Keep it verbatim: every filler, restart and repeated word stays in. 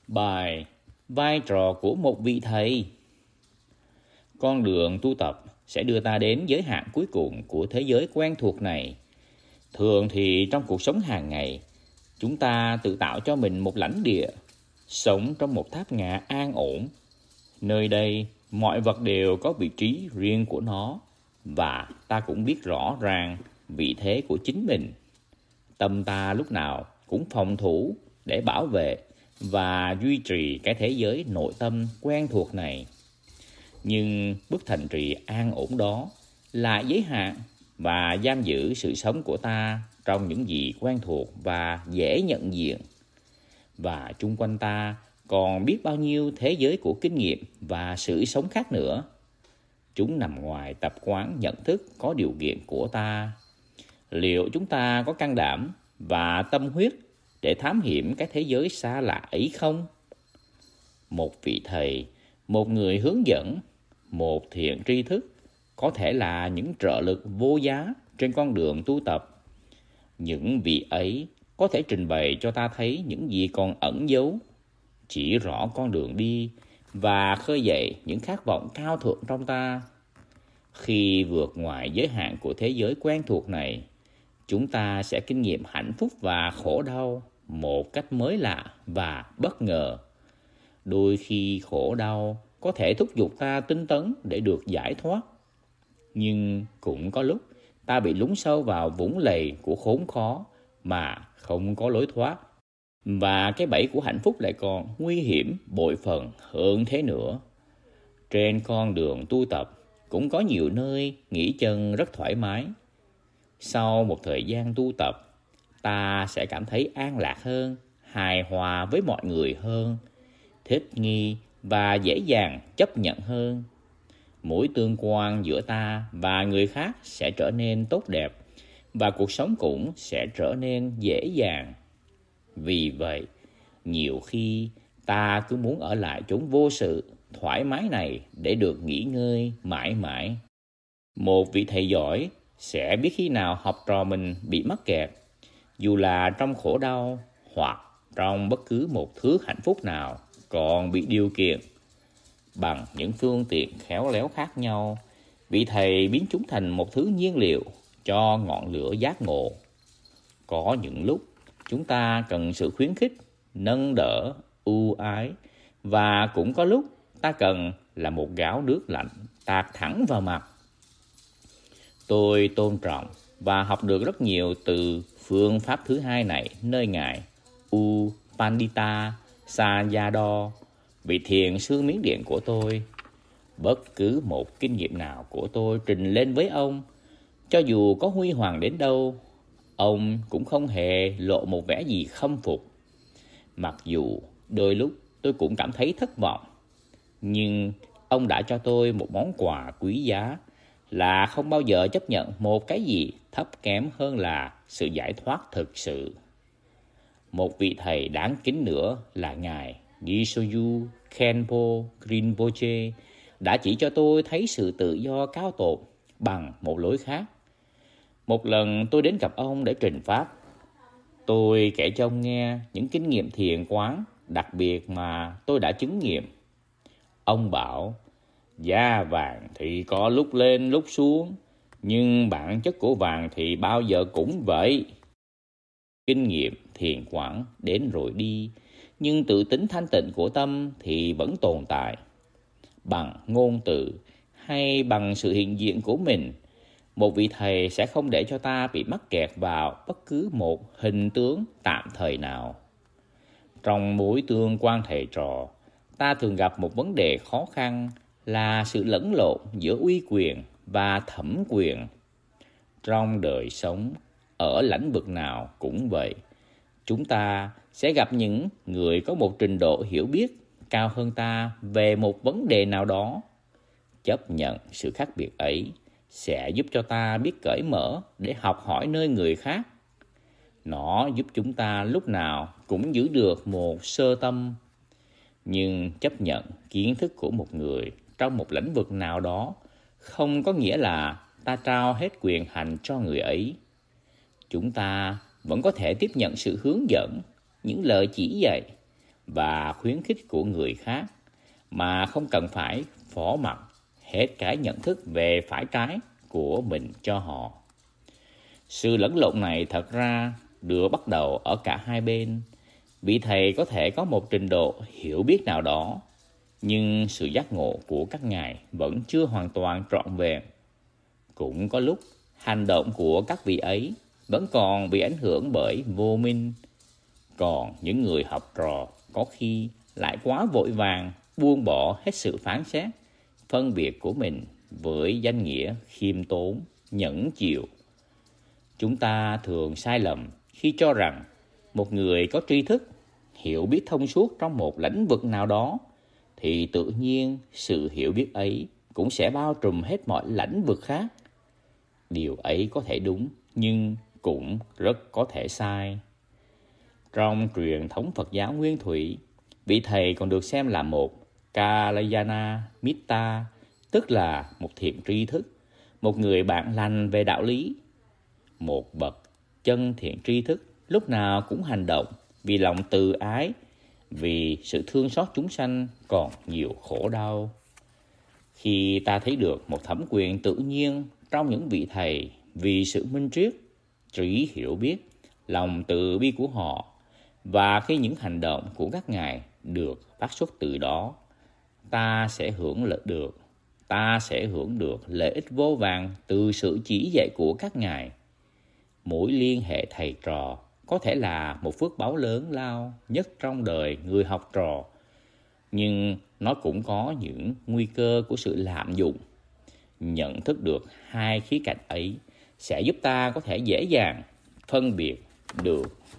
Bài Vai trò của một vị thầy. Con đường tu tập sẽ đưa ta đến giới hạn cuối cùng của thế giới quen thuộc này. Thường thì trong cuộc sống hàng ngày, chúng ta tự tạo cho mình một lãnh địa, sống trong một tháp ngà an ổn. Nơi đây, mọi vật đều có vị trí riêng của nó, và ta cũng biết rõ ràng vị thế của chính mình. Tâm ta lúc nào cũng phòng thủ để bảo vệ và duy trì cái thế giới nội tâm quen thuộc này. Nhưng bức thành trì an ổn đó lại giới hạn và giam giữ sự sống của ta trong những gì quen thuộc và dễ nhận diện. Và chung quanh ta còn biết bao nhiêu thế giới của kinh nghiệm và sự sống khác nữa. Chúng nằm ngoài tập quán nhận thức có điều kiện của ta. Liệu chúng ta có can đảm và tâm huyết để thám hiểm cái thế giới xa lạ ấy không? Một vị thầy, một người hướng dẫn, một thiện tri thức có thể là những trợ lực vô giá trên con đường tu tập. Những vị ấy có thể trình bày cho ta thấy những gì còn ẩn giấu, chỉ rõ con đường đi và khơi dậy những khát vọng cao thượng trong ta. Khi vượt ngoài giới hạn của thế giới quen thuộc này, chúng ta sẽ kinh nghiệm hạnh phúc và khổ đau một cách mới lạ và bất ngờ. Đôi khi khổ đau có thể thúc giục ta tinh tấn để được giải thoát. Nhưng cũng có lúc ta bị lún sâu vào vũng lầy của khốn khó mà không có lối thoát. Và cái bẫy của hạnh phúc lại còn nguy hiểm bội phần hơn thế nữa. Trên con đường tu tập cũng có nhiều nơi nghỉ chân rất thoải mái. Sau một thời gian tu tập, ta sẽ cảm thấy an lạc hơn, hài hòa với mọi người hơn, thích nghi và dễ dàng chấp nhận hơn. Mối tương quan giữa ta và người khác sẽ trở nên tốt đẹp và cuộc sống cũng sẽ trở nên dễ dàng. Vì vậy, nhiều khi ta cứ muốn ở lại chốn vô sự, thoải mái này để được nghỉ ngơi mãi mãi. Một vị thầy giỏi sẽ biết khi nào học trò mình bị mắc kẹt, dù là trong khổ đau hoặc trong bất cứ một thứ hạnh phúc nào còn bị điều kiện. Bằng những phương tiện khéo léo khác nhau, vị thầy biến chúng thành một thứ nhiên liệu cho ngọn lửa giác ngộ. Có những lúc chúng ta cần sự khuyến khích, nâng đỡ, ưu ái, và cũng có lúc ta cần là một gáo nước lạnh tạt thẳng vào mặt. Tôi tôn trọng và học được rất nhiều từ phương pháp thứ hai này nơi ngài U Pandita Sayadaw, vị thiền sư Miến Điện của tôi. Bất cứ một kinh nghiệm nào của tôi trình lên với ông, cho dù có huy hoàng đến đâu, ông cũng không hề lộ một vẻ gì khâm phục. Mặc dù đôi lúc tôi cũng cảm thấy thất vọng, nhưng ông đã cho tôi một món quà quý giá là không bao giờ chấp nhận một cái gì thấp kém hơn là sự giải thoát thực sự. Một vị thầy đáng kính nữa là ngài Nisoyu Khenpo Rinpoche đã chỉ cho tôi thấy sự tự do cao tột bằng một lối khác. Một lần tôi đến gặp ông để trình pháp. Tôi kể cho ông nghe những kinh nghiệm thiền quán đặc biệt mà tôi đã chứng nghiệm. Ông bảo, giá vàng thì có lúc lên lúc xuống, nhưng bản chất của vàng thì bao giờ cũng vậy. Kinh nghiệm thiền quán đến rồi đi, nhưng tự tính thanh tịnh của tâm thì vẫn tồn tại. Bằng ngôn từ hay bằng sự hiện diện của mình, một vị thầy sẽ không để cho ta bị mắc kẹt vào bất cứ một hình tướng tạm thời nào. Trong mối tương quan thầy trò, ta thường gặp một vấn đề khó khăn là sự lẫn lộn giữa uy quyền và thẩm quyền. Trong đời sống, ở lĩnh vực nào cũng vậy, chúng ta sẽ gặp những người có một trình độ hiểu biết cao hơn ta về một vấn đề nào đó. Chấp nhận sự khác biệt ấy sẽ giúp cho ta biết cởi mở để học hỏi nơi người khác. Nó giúp chúng ta lúc nào cũng giữ được một sơ tâm. Nhưng chấp nhận kiến thức của một người trong một lĩnh vực nào đó không có nghĩa là ta trao hết quyền hành cho người ấy. Chúng ta vẫn có thể tiếp nhận sự hướng dẫn, những lời chỉ dạy, và khuyến khích của người khác, mà không cần phải phó mặc hết cái nhận thức về phải trái của mình cho họ. Sự lẫn lộn này thật ra được bắt đầu ở cả hai bên. Vị thầy có thể có một trình độ hiểu biết nào đó, nhưng sự giác ngộ của các ngài vẫn chưa hoàn toàn trọn vẹn. Cũng có lúc hành động của các vị ấy vẫn còn bị ảnh hưởng bởi vô minh. Còn những người học trò có khi lại quá vội vàng buông bỏ hết sự phán xét, phân biệt của mình với danh nghĩa khiêm tốn, nhẫn chịu. Chúng ta thường sai lầm khi cho rằng một người có tri thức, hiểu biết thông suốt trong một lĩnh vực nào đó, thì tự nhiên sự hiểu biết ấy cũng sẽ bao trùm hết mọi lĩnh vực khác. Điều ấy có thể đúng, nhưng cũng rất có thể sai. Trong truyền thống Phật giáo Nguyên Thủy, vị thầy còn được xem là một Kalyana Mitta, tức là một thiện tri thức, một người bạn lành về đạo lý. Một bậc chân thiện tri thức lúc nào cũng hành động vì lòng từ ái, vì sự thương xót chúng sanh còn nhiều khổ đau. Khi ta thấy được một thẩm quyền tự nhiên trong những vị thầy vì sự minh triết, trí hiểu biết, lòng từ bi của họ, và khi những hành động của các ngài được phát xuất từ đó, ta sẽ hưởng lợi được, ta sẽ hưởng được lợi ích vô vàn từ sự chỉ dạy của các ngài. Mối liên hệ thầy trò có thể là một phước báu lớn lao nhất trong đời người học trò, nhưng nó cũng có những nguy cơ của sự lạm dụng. Nhận thức được hai khía cạnh ấy sẽ giúp ta có thể dễ dàng phân biệt được